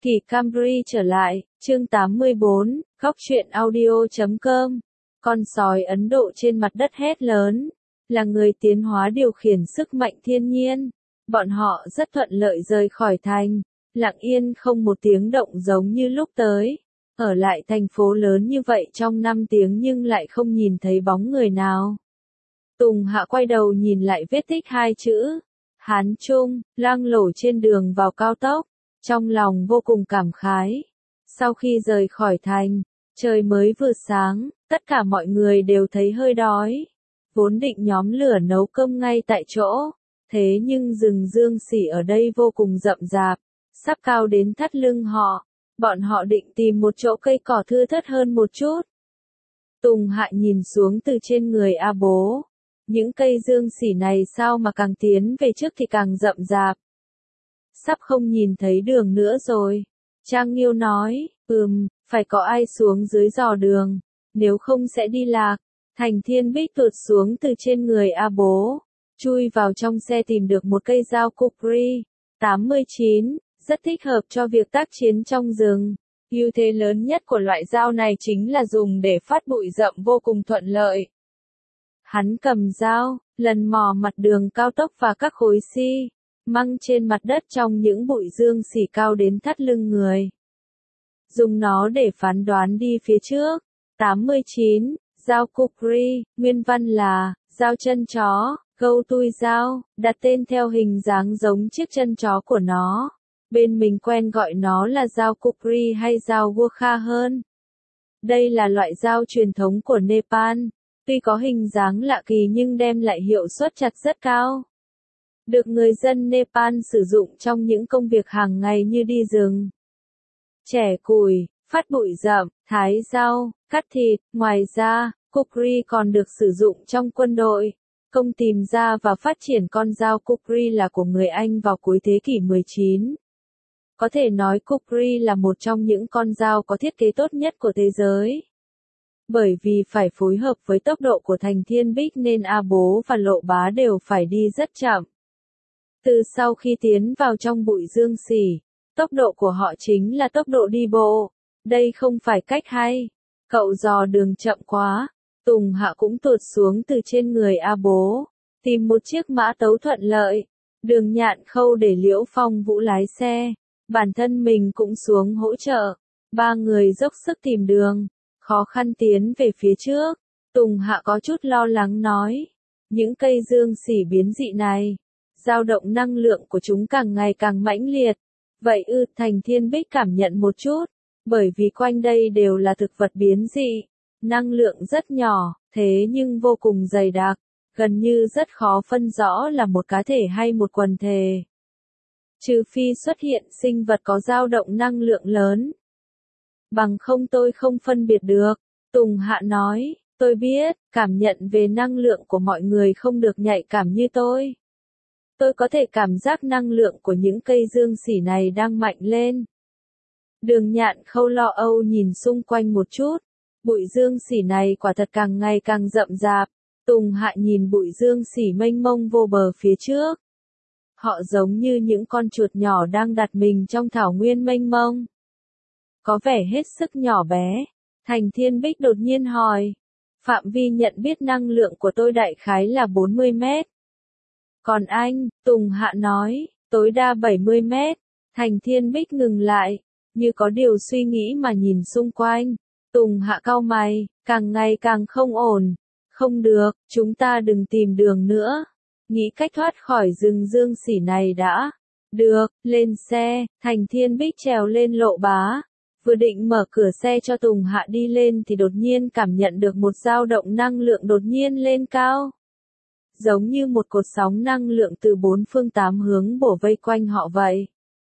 Kỳ Camry trở lại, chương 84, góc truyện audio.com. Con sói Ấn Độ trên mặt đất hét lớn, là người tiến hóa điều khiển sức mạnh thiên nhiên. Bọn họ rất thuận lợi rời khỏi thành, lặng yên không một tiếng động giống như lúc tới. Ở lại thành phố lớn như vậy trong 5 tiếng nhưng lại không nhìn thấy bóng người nào. Tùng Hạ quay đầu nhìn lại vết tích 2 chữ Hán Trung, loang lổ trên đường vào cao tốc. Trong lòng vô cùng cảm khái. Sau khi rời khỏi thành, trời mới vừa sáng, tất cả mọi người đều thấy hơi đói. Vốn định nhóm lửa nấu cơm ngay tại chỗ, thế nhưng rừng Dương Xỉ ở đây vô cùng rậm rạp, sắp cao đến thắt lưng họ. Bọn họ định tìm một chỗ cây cỏ thưa thớt hơn một chút. Tùng Hạ nhìn xuống từ trên người A Bố. Những cây Dương Xỉ này sao mà càng tiến về trước thì càng rậm rạp. Sắp không nhìn thấy đường nữa rồi. Trang Nghiêu nói, phải có ai xuống dưới dò đường, nếu không sẽ đi lạc. Thành Thiên Bích tuột xuống từ trên người A Bố, chui vào trong xe tìm được một cây dao Kukri, 89, rất thích hợp cho việc tác chiến trong rừng. Ưu thế lớn nhất của loại dao này chính là dùng để phát bụi rậm vô cùng thuận lợi. Hắn cầm dao, lần mò mặt đường cao tốc và các khối xi măng trên mặt đất trong những bụi Dương Xỉ cao đến thắt lưng người. Dùng nó để phán đoán đi phía trước. 89, dao Kukri, nguyên văn là, dao chân chó, gâu tui dao, đặt tên theo hình dáng giống chiếc chân chó của nó. Bên mình quen gọi nó là dao Kukri hay dao Gurkha hơn. Đây là loại dao truyền thống của Nepal. Tuy có hình dáng lạ kỳ nhưng đem lại hiệu suất chặt rất cao. Được người dân Nepal sử dụng trong những công việc hàng ngày như đi rừng, chẻ củi, phát bụi rậm, thái rau, cắt thịt. Ngoài ra, Kukri còn được sử dụng trong quân đội. Công tìm ra và phát triển con dao Kukri là của người Anh vào cuối thế kỷ 19. Có thể nói Kukri là một trong những con dao có thiết kế tốt nhất của thế giới. Bởi vì phải phối hợp với tốc độ của Thành Thiên Bích nên A Bố và Lộ Bá đều phải đi rất chậm. Từ sau khi tiến vào trong bụi Dương Xỉ, tốc độ của họ chính là tốc độ đi bộ. Đây không phải cách hay. Cậu dò đường chậm quá. Tùng Hạ cũng tuột xuống từ trên người A Bố, tìm một chiếc mã tấu thuận lợi. Đường Nhạn Khâu để Liễu Phong Vũ lái xe. Bản thân mình cũng xuống hỗ trợ. 3 người dốc sức tìm đường, khó khăn tiến về phía trước. Tùng Hạ có chút lo lắng nói. Những cây Dương Xỉ biến dị này, dao động năng lượng của chúng càng ngày càng mãnh liệt. Vậy Thành Thiên Bích cảm nhận một chút. Bởi vì quanh đây đều là thực vật biến dị. Năng lượng rất nhỏ, thế nhưng vô cùng dày đặc. Gần như rất khó phân rõ là một cá thể hay một quần thể. Trừ phi xuất hiện sinh vật có dao động năng lượng lớn. Bằng không tôi không phân biệt được. Tùng Hạ nói, tôi biết, cảm nhận về năng lượng của mọi người không được nhạy cảm như tôi. Tôi có thể cảm giác năng lượng của những cây Dương Xỉ này đang mạnh lên. Đường Nhạn Khâu lo âu nhìn xung quanh một chút. Bụi Dương Xỉ này quả thật càng ngày càng rậm rạp. Tùng Hạ nhìn bụi Dương Xỉ mênh mông vô bờ phía trước. Họ giống như những con chuột nhỏ đang đặt mình trong thảo nguyên mênh mông. Có vẻ hết sức nhỏ bé. Thành Thiên Bích đột nhiên hỏi. Phạm vi nhận biết năng lượng của tôi đại khái là 40 mét. Còn anh, Tùng Hạ nói, tối đa 70 mét. Thành Thiên Bích ngừng lại, như có điều suy nghĩ mà nhìn xung quanh. Tùng Hạ cau mày, càng ngày càng không ổn. Không được, chúng ta đừng tìm đường nữa. Nghĩ cách thoát khỏi rừng Dương Xỉ này đã. Được, lên xe. Thành Thiên Bích trèo lên Lộ Bá. Vừa định mở cửa xe cho Tùng Hạ đi lên thì đột nhiên cảm nhận được một dao động năng lượng đột nhiên lên cao. Giống như một cột sóng năng lượng từ 4 phương 8 hướng bổ vây quanh họ vậy.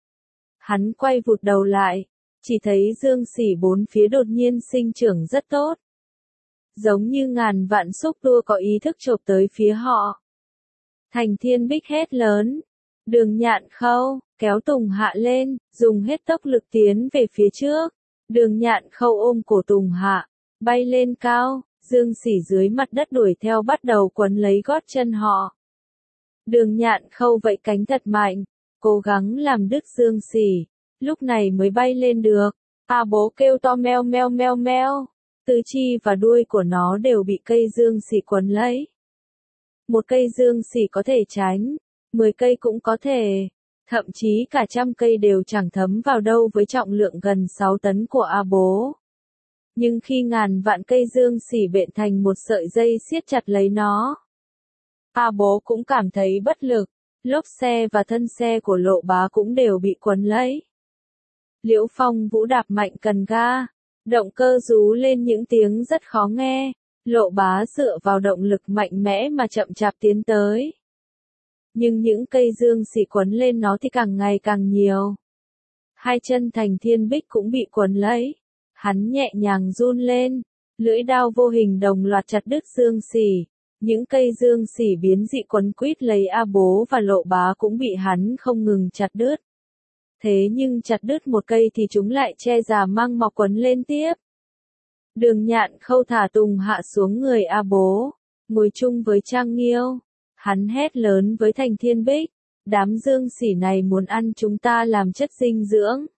Hắn quay vụt đầu lại, chỉ thấy Dương Xỉ 4 phía đột nhiên sinh trưởng rất tốt. Giống như ngàn vạn xúc tua có ý thức chộp tới phía họ. Thành Thiên Bích hét lớn. Đường Nhạn Khâu, kéo Tùng Hạ lên, dùng hết tốc lực tiến về phía trước. Đường Nhạn Khâu ôm cổ Tùng Hạ, bay lên cao. Dương Xỉ dưới mặt đất đuổi theo bắt đầu quấn lấy gót chân họ. Đường Nhạn Khâu vẫy cánh thật mạnh, cố gắng làm đứt Dương Xỉ. lúc này mới bay lên được. A bố kêu to meo meo meo meo, tứ chi và đuôi của nó đều bị cây dương xỉ quấn lấy. Một cây dương xỉ có thể tránh, 10 cây cũng có thể, thậm chí cả 100 cây đều chẳng thấm vào đâu với trọng lượng gần 6 tấn của A bố. Nhưng khi ngàn vạn cây dương xỉ bện thành một sợi dây siết chặt lấy nó, A bố cũng cảm thấy bất lực, lốp xe và thân xe của Lộ Bá cũng đều bị quấn lấy. Liễu Phong Vũ đạp mạnh cần ga, động cơ rú lên những tiếng rất khó nghe, Lộ Bá dựa vào động lực mạnh mẽ mà chậm chạp tiến tới. Nhưng những cây dương xỉ quấn lên nó thì càng ngày càng nhiều. Hai chân Thành Thiên Bích cũng bị quấn lấy, hắn nhẹ nhàng run lên, lưỡi đao vô hình đồng loạt chặt đứt dương xỉ. Những cây dương xỉ biến dị quấn quýt lấy A bố và Lộ Bá cũng bị hắn không ngừng chặt đứt. Thế nhưng chặt đứt một cây thì chúng lại che già mang mọc quấn lên tiếp. Đường Nhạn Khâu thả Tùng Hạ xuống người A bố, ngồi chung với Trang Nghiêu. Hắn hét lớn với Thành Thiên Bích, đám dương xỉ này muốn ăn chúng ta làm chất dinh dưỡng.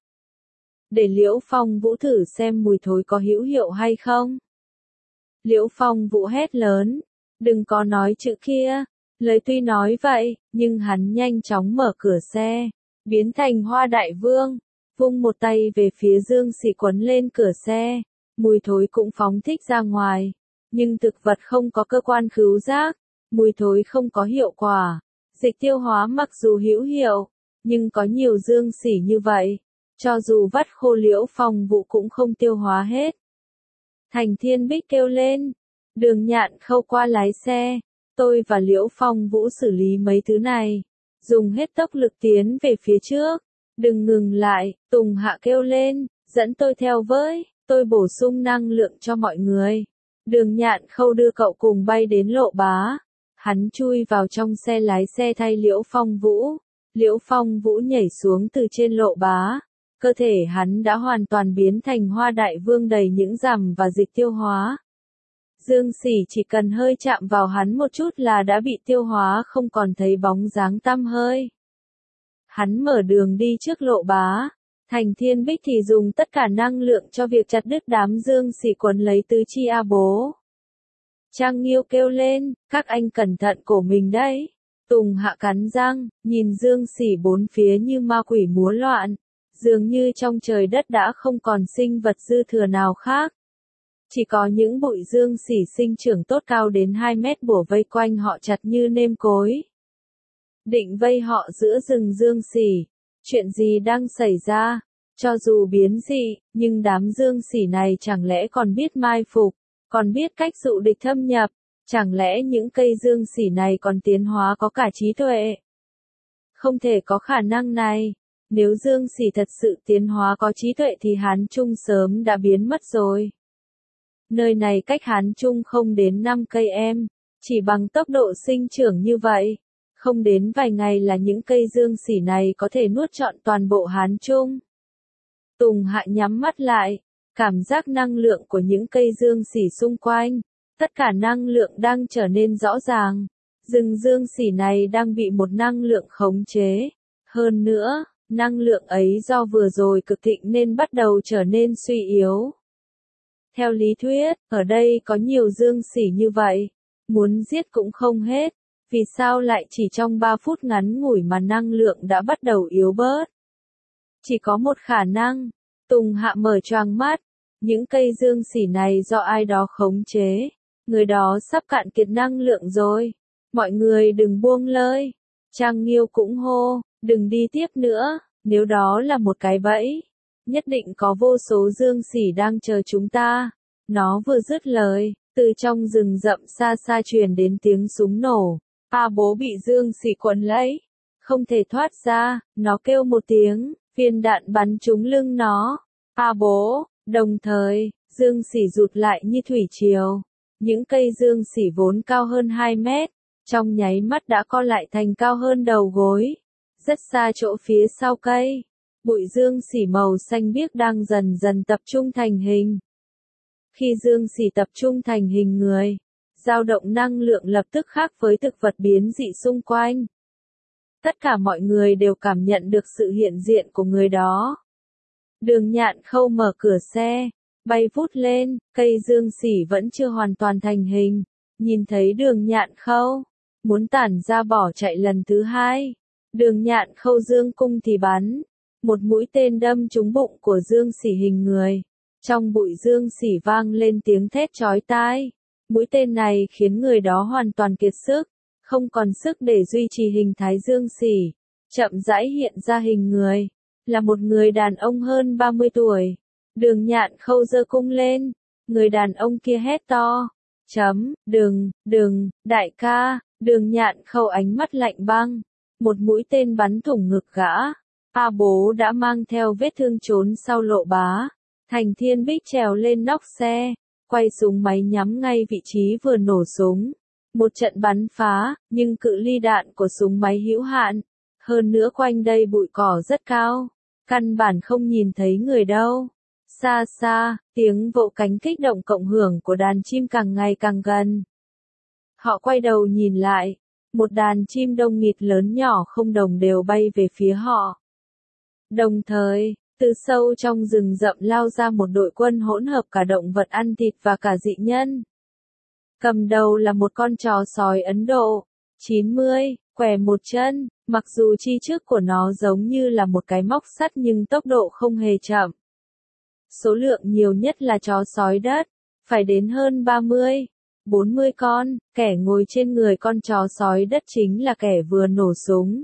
Để Liễu Phong Vũ thử xem mùi thối có hữu hiệu hay không. Liễu Phong Vũ hét lớn, đừng có nói chữ kia. Lời tuy nói vậy, nhưng hắn nhanh chóng mở cửa xe, biến thành Hoa Đại Vương, vung một tay về phía dương xỉ quấn lên cửa xe, mùi thối cũng phóng thích ra ngoài. Nhưng thực vật không có cơ quan khứu giác, mùi thối không có hiệu quả. Dịch tiêu hóa mặc dù hữu hiệu, nhưng có nhiều dương xỉ như vậy, cho dù vắt khô Liễu Phong Vũ cũng không tiêu hóa hết. Thành Thiên Bích kêu lên, Đường Nhạn Khâu qua lái xe, tôi và Liễu Phong Vũ xử lý mấy thứ này, dùng hết tốc lực tiến về phía trước, đừng ngừng lại. Tùng Hạ kêu lên, dẫn tôi theo với, tôi bổ sung năng lượng cho mọi người. Đường Nhạn Khâu đưa cậu cùng bay đến Lộ Bá, hắn chui vào trong xe lái xe thay Liễu Phong Vũ. Liễu Phong Vũ nhảy xuống từ trên Lộ Bá, cơ thể hắn đã hoàn toàn biến thành Hoa Đại Vương đầy những rằm và dịch tiêu hóa. Dương xỉ chỉ cần hơi chạm vào hắn một chút là đã bị tiêu hóa không còn thấy bóng dáng tăm hơi. Hắn mở đường đi trước Lộ Bá, Thành Thiên Bích thì dùng tất cả năng lượng cho việc chặt đứt đám dương xỉ quấn lấy tứ chi A bố. Trang Nghiêu kêu lên, các anh cẩn thận cổ mình đấy. Tùng Hạ cắn răng, nhìn dương xỉ bốn phía như ma quỷ múa loạn, dường như trong trời đất đã không còn sinh vật dư thừa nào khác. Chỉ có những bụi dương xỉ sinh trưởng tốt cao đến 2 mét bủa vây quanh họ chặt như nêm cối. Định vây họ giữa rừng dương xỉ. Chuyện gì đang xảy ra? Cho dù biến dị, nhưng đám dương xỉ này chẳng lẽ còn biết mai phục, còn biết cách dụ địch thâm nhập, chẳng lẽ những cây dương xỉ này còn tiến hóa có cả trí tuệ? Không thể có khả năng này. Nếu dương xỉ thật sự tiến hóa có trí tuệ thì Hán Trung sớm đã biến mất rồi. Nơi này cách Hán Trung không đến 5 cây em, chỉ bằng tốc độ sinh trưởng như vậy, không đến vài ngày là những cây dương xỉ này có thể nuốt trọn toàn bộ Hán Trung. Tùng Hạ nhắm mắt lại, cảm giác năng lượng của những cây dương xỉ xung quanh, tất cả năng lượng đang trở nên rõ ràng. Rừng dương xỉ này đang bị một năng lượng khống chế. Hơn nữa, năng lượng ấy do vừa rồi cực thịnh nên bắt đầu trở nên suy yếu. Theo lý thuyết, ở đây có nhiều dương xỉ như vậy, muốn giết cũng không hết, vì sao lại chỉ trong 3 phút ngắn ngủi mà năng lượng đã bắt đầu yếu bớt? Chỉ có một khả năng. Tùng Hạ mở choang mắt, những cây dương xỉ này do ai đó khống chế, người đó sắp cạn kiệt năng lượng rồi, mọi người đừng buông lơi. Trang Nghiêu cũng hô, đừng đi tiếp nữa, nếu đó là một cái bẫy, nhất định có vô số dương xỉ đang chờ chúng ta. Nó vừa dứt lời, từ trong rừng rậm xa xa truyền đến tiếng súng nổ. A bố bị dương xỉ quấn lấy, không thể thoát ra, nó kêu một tiếng, viên đạn bắn trúng lưng nó. A bố, đồng thời, dương xỉ rụt lại như thủy triều. Những cây dương xỉ vốn cao hơn 2 mét, trong nháy mắt đã co lại thành cao hơn đầu gối. Rất xa chỗ phía sau cây, bụi dương xỉ màu xanh biếc đang dần dần tập trung thành hình. Khi dương xỉ tập trung thành hình người, dao động năng lượng lập tức khác với thực vật biến dị xung quanh. Tất cả mọi người đều cảm nhận được sự hiện diện của người đó. Đường Nhạn Khâu mở cửa xe, bay vút lên, cây dương xỉ vẫn chưa hoàn toàn thành hình. Nhìn thấy Đường Nhạn Khâu, muốn tản ra bỏ chạy lần thứ hai. Đường Nhạn Khâu dương cung thì bắn. Một mũi tên đâm trúng bụng của dương xỉ hình người. Trong bụi dương xỉ vang lên tiếng thét chói tai. Mũi tên này khiến người đó hoàn toàn kiệt sức, không còn sức để duy trì hình thái dương xỉ. Chậm rãi hiện ra hình người, là một người đàn ông hơn 30 tuổi. Đường Nhạn Khâu giơ cung lên, người đàn ông kia hét to. Đừng, đại ca, Đường Nhạn Khâu ánh mắt lạnh băng. Một mũi tên bắn thủng ngực gã. A Bố đã mang theo vết thương trốn sau Lộ Bá. Thành Thiên Bích trèo lên nóc xe, quay súng máy nhắm ngay vị trí vừa nổ súng. Một trận bắn phá, nhưng cự ly đạn của súng máy hữu hạn. Hơn nữa quanh đây bụi cỏ rất cao, căn bản không nhìn thấy người đâu. Xa xa, tiếng vỗ cánh kích động cộng hưởng của đàn chim càng ngày càng gần. Họ quay đầu nhìn lại, một đàn chim đông nghịt lớn nhỏ không đồng đều bay về phía họ. Đồng thời, từ sâu trong rừng rậm lao ra một đội quân hỗn hợp cả động vật ăn thịt và cả dị nhân. Cầm đầu là một con chó sói Ấn Độ, 90, què một chân, mặc dù chi trước của nó giống như là một cái móc sắt nhưng tốc độ không hề chậm. Số lượng nhiều nhất là chó sói đất, phải đến hơn 30, 40 con, kẻ ngồi trên người con chó sói đất chính là kẻ vừa nổ súng.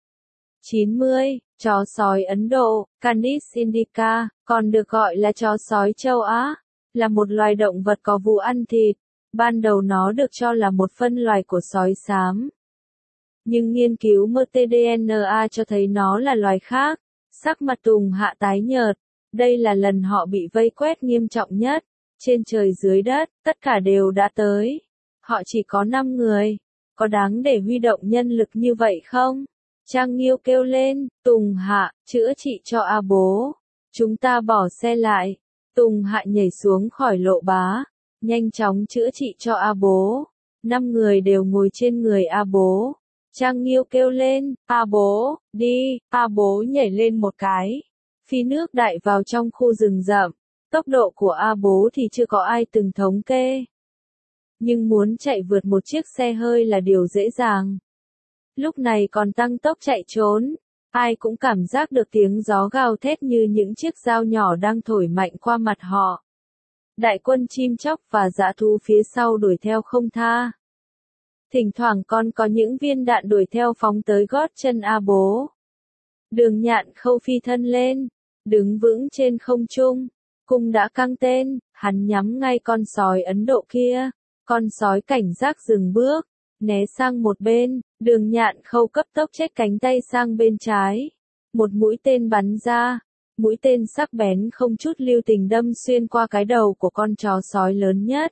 90, chó sói Ấn Độ, Canis indica, còn được gọi là chó sói châu Á, là một loài động vật có vú ăn thịt. Ban đầu nó được cho là một phân loài của sói xám. Nhưng nghiên cứu mtDNA cho thấy nó là loài khác. Sắc mặt Tùng Hạ tái nhợt. Đây là lần họ bị vây quét nghiêm trọng nhất. Trên trời dưới đất, tất cả đều đã tới. Họ chỉ có 5 người. Có đáng để huy động nhân lực như vậy không? Trang Nghiêu kêu lên, Tùng Hạ, chữa trị cho A Bố. Chúng ta bỏ xe lại. Tùng Hạ nhảy xuống khỏi Lộ Bá. Nhanh chóng chữa trị cho A Bố. 5 người đều ngồi trên người A Bố. Trang Nghiêu kêu lên, A Bố, đi, A Bố nhảy lên một cái. Phi nước đại vào trong khu rừng rậm. Tốc độ của A Bố thì chưa có ai từng thống kê. Nhưng muốn chạy vượt một chiếc xe hơi là điều dễ dàng. Lúc này còn tăng tốc chạy trốn. Ai cũng cảm giác được tiếng gió gào thét như những chiếc dao nhỏ đang thổi mạnh qua mặt họ. Đại quân chim chóc và dã thú phía sau đuổi theo không tha. Thỉnh thoảng còn có những viên đạn đuổi theo phóng tới gót chân A Bố. Đường Nhạn Khâu phi thân lên, đứng vững trên không trung, cung đã căng tên, hắn nhắm ngay con sói Ấn Độ kia. Con sói cảnh giác dừng bước, né sang một bên, Đường Nhạn Khâu cấp tốc chếch cánh tay sang bên trái. Một mũi tên bắn ra. Mũi tên sắc bén không chút lưu tình đâm xuyên qua cái đầu của con chó sói lớn nhất.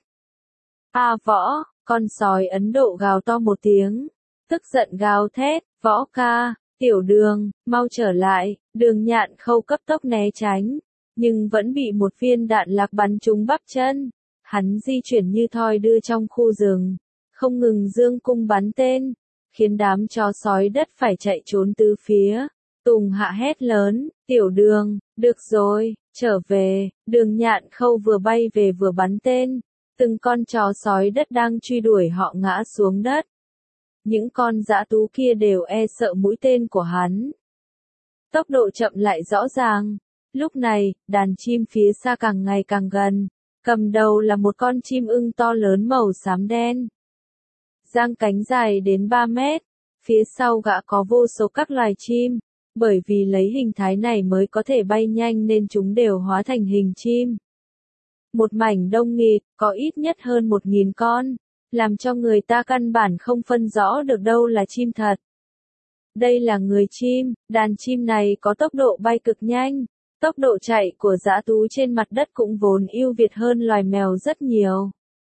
A Võ, con sói Ấn Độ gào to một tiếng. Tức giận gào thét, Võ ca, Tiểu Đường, mau trở lại. Đường Nhạn Khâu cấp tốc né tránh. Nhưng vẫn bị một viên đạn lạc bắn trúng bắp chân. Hắn di chuyển như thoi đưa trong khu rừng. Không ngừng dương cung bắn tên. Khiến đám chó sói đất phải chạy trốn tứ phía. Tùng Hạ hét lớn, Tiểu Đường, được rồi, trở về. Đường Nhạn Khâu vừa bay về vừa bắn tên. Từng con chó sói đất đang truy đuổi họ ngã xuống đất. Những con dã thú kia đều e sợ mũi tên của hắn. Tốc độ chậm lại rõ ràng. Lúc này, đàn chim phía xa càng ngày càng gần. Cầm đầu là một con chim ưng to lớn màu xám đen. Giang cánh dài đến 3 mét. Phía sau gã có vô số các loài chim. Bởi vì lấy hình thái này mới có thể bay nhanh nên chúng đều hóa thành hình chim. Một mảnh đông nghịt, có ít nhất hơn 1.000 con, làm cho người ta căn bản không phân rõ được đâu là chim thật. Đây là người chim, đàn chim này có tốc độ bay cực nhanh, tốc độ chạy của dã thú trên mặt đất cũng vốn ưu việt hơn loài mèo rất nhiều.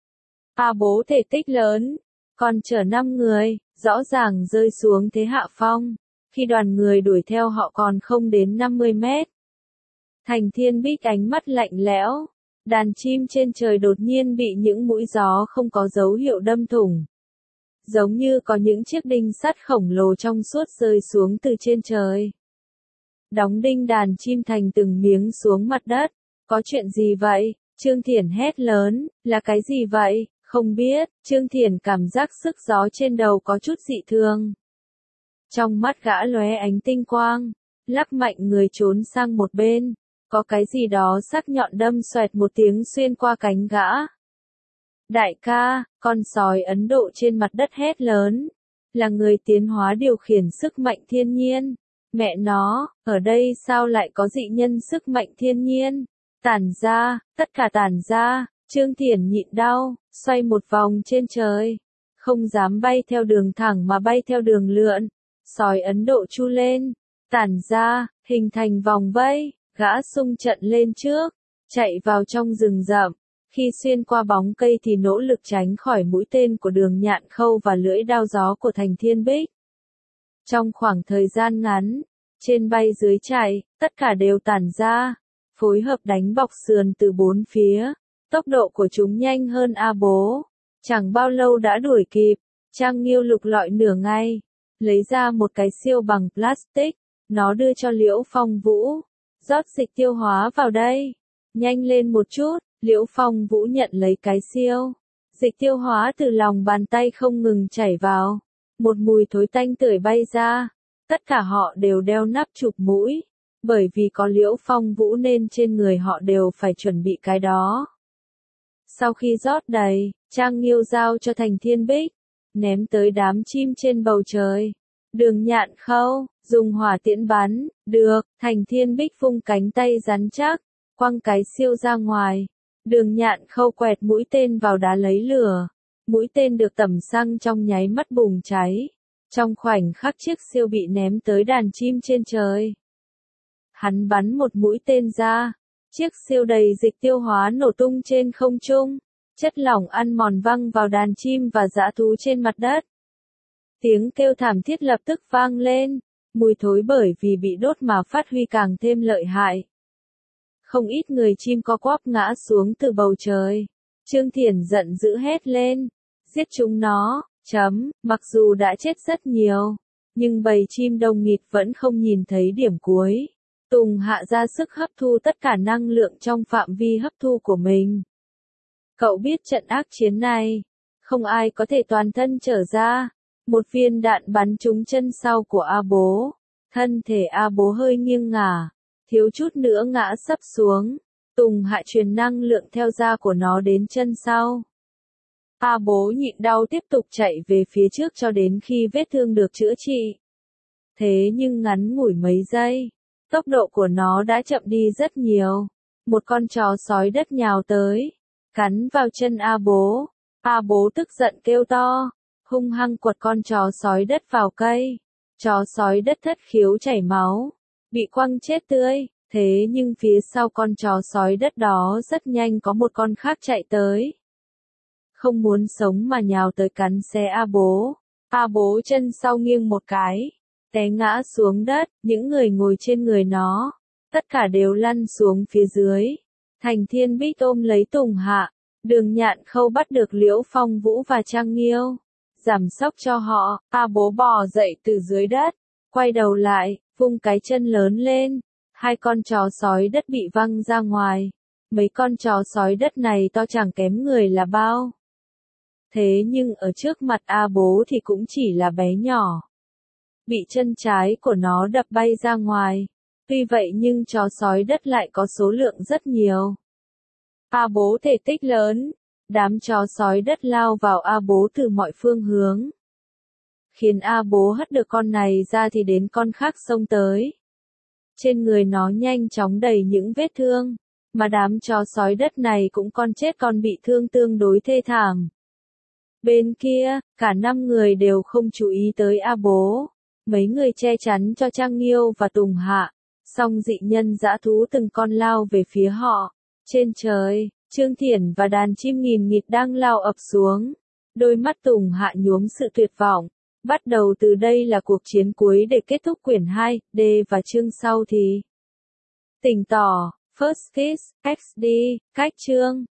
A Bố thể tích lớn, còn chở 5 người, rõ ràng rơi xuống thế hạ phong. Khi đoàn người đuổi theo họ còn không đến 50 mét. Thành Thiên Bích ánh mắt lạnh lẽo. Đàn chim trên trời đột nhiên bị những mũi gió không có dấu hiệu đâm thủng. Giống như có những chiếc đinh sắt khổng lồ trong suốt rơi xuống từ trên trời. đóng đinh đàn chim thành từng miếng xuống mặt đất. Có chuyện gì vậy? Trương Thiển hét lớn, là cái gì vậy? Không biết, Trương Thiển cảm giác sức gió trên đầu có chút dị thường. Trong mắt gã lóe ánh tinh quang, lắc mạnh người trốn sang một bên, có cái gì đó sắc nhọn đâm xoẹt một tiếng xuyên qua cánh gã. Đại ca, con sói Ấn Độ trên mặt đất hét lớn, là người tiến hóa điều khiển sức mạnh thiên nhiên. Mẹ nó, ở đây sao lại có dị nhân sức mạnh thiên nhiên? Tản ra, tất cả tản ra. Trương Thiển nhịn đau, xoay một vòng trên trời. Không dám bay theo đường thẳng mà bay theo đường lượn. Sói Ấn Độ chu lên, tản ra, hình thành vòng vây, gã xung trận lên trước, chạy vào trong rừng rậm. Khi xuyên qua bóng cây thì nỗ lực tránh khỏi mũi tên của Đường Nhạn Khâu và lưỡi đao gió của Thành Thiên Bích. Trong khoảng thời gian ngắn, trên bay dưới chạy, tất cả đều tản ra, phối hợp đánh bọc sườn từ bốn phía. Tốc độ của chúng nhanh hơn A Bố. Chẳng bao lâu đã đuổi kịp. Trang Nghiêu lục lọi nửa ngày, lấy ra một cái siêu bằng plastic, nó đưa cho Liễu Phong Vũ. Rót dịch tiêu hóa vào đây. Nhanh lên một chút. Liễu Phong Vũ nhận lấy cái siêu. Dịch tiêu hóa từ lòng bàn tay không ngừng chảy vào. Một mùi thối tanh tưởi bay ra. Tất cả họ đều đeo nắp chụp mũi. Bởi vì có Liễu Phong Vũ nên trên người họ đều phải chuẩn bị cái đó. Sau khi rót đầy, Trang Nghiêu giao cho Thành Thiên Bích, ném tới đám chim trên bầu trời. Đường Nhạn Khâu, dùng hỏa tiễn bắn, được, Thành Thiên Bích vung cánh tay rắn chắc, quăng cái siêu ra ngoài. Đường Nhạn Khâu quẹt mũi tên vào đá lấy lửa. Mũi tên được tẩm xăng trong nháy mắt bùng cháy. Trong khoảnh khắc chiếc siêu bị ném tới đàn chim trên trời. Hắn bắn một mũi tên ra. Chiếc siêu đầy dịch tiêu hóa nổ tung trên không trung. Chất lỏng ăn mòn văng vào đàn chim và dã thú trên mặt đất. Tiếng kêu thảm thiết lập tức vang lên. Mùi thối bởi vì bị đốt mà phát huy càng thêm lợi hại. Không ít người chim co quắp ngã xuống từ bầu trời. Trương Thiển giận dữ hét lên. Giết chúng nó, mặc dù đã chết rất nhiều. Nhưng bầy chim đông nghịt vẫn không nhìn thấy điểm cuối. Tùng Hạ ra sức hấp thu tất cả năng lượng trong phạm vi hấp thu của mình. Cậu biết trận ác chiến này, không ai có thể toàn thân trở ra. Một viên đạn bắn trúng chân sau của A Bố. Thân thể A Bố hơi nghiêng ngả, thiếu chút nữa ngã sấp xuống. Tùng Hạ truyền năng lượng theo da của nó đến chân sau. A Bố nhịn đau tiếp tục chạy về phía trước cho đến khi vết thương được chữa trị. Thế nhưng ngắn ngủi mấy giây, tốc độ của nó đã chậm đi rất nhiều. Một con chó sói đất nhào tới, cắn vào chân A Bố. A Bố tức giận kêu to, hung hăng quật con chó sói đất vào cây. Chó sói đất thất khiếu chảy máu, bị quăng chết tươi. Thế nhưng phía sau con chó sói đất đó rất nhanh có một con khác chạy tới. Không muốn sống mà nhào tới cắn xé A Bố. A Bố chân sau nghiêng một cái, té ngã xuống đất, những người ngồi trên người nó, tất cả đều lăn xuống phía dưới. Thành Thiên Bích ôm lấy Tùng Hạ, Đường Nhạn Khâu bắt được Liễu Phong Vũ và Trang Nghiêu, giảm sốc cho họ. A Bố bò dậy từ dưới đất, quay đầu lại, vung cái chân lớn lên. Hai con chó sói đất bị văng ra ngoài. Mấy con chó sói đất này to chẳng kém người là bao. Thế nhưng ở trước mặt A Bố thì cũng chỉ là bé nhỏ. Bị chân trái của nó đập bay ra ngoài. Tuy vậy nhưng chó sói đất lại có số lượng rất nhiều. A Bố thể tích lớn. Đám chó sói đất lao vào A Bố từ mọi phương hướng. Khiến A Bố hất được con này ra thì đến con khác xông tới. Trên người nó nhanh chóng đầy những vết thương. Mà đám chó sói đất này cũng con chết con bị thương tương đối thê thảm. Bên kia, cả 5 người đều không chú ý tới A Bố. Mấy người che chắn cho Trang Nghiêu và Tùng Hạ. Song dị nhân dã thú từng con lao về phía họ. Trên trời, Trương Thiển và đàn chim nghìn nghịt đang lao ập xuống. Đôi mắt Tùng Hạ nhuốm sự tuyệt vọng. Bắt đầu từ đây là cuộc chiến cuối để kết thúc quyển 2, D và chương sau thì. Tỉnh tỏ, First Kiss, XD, cách chương.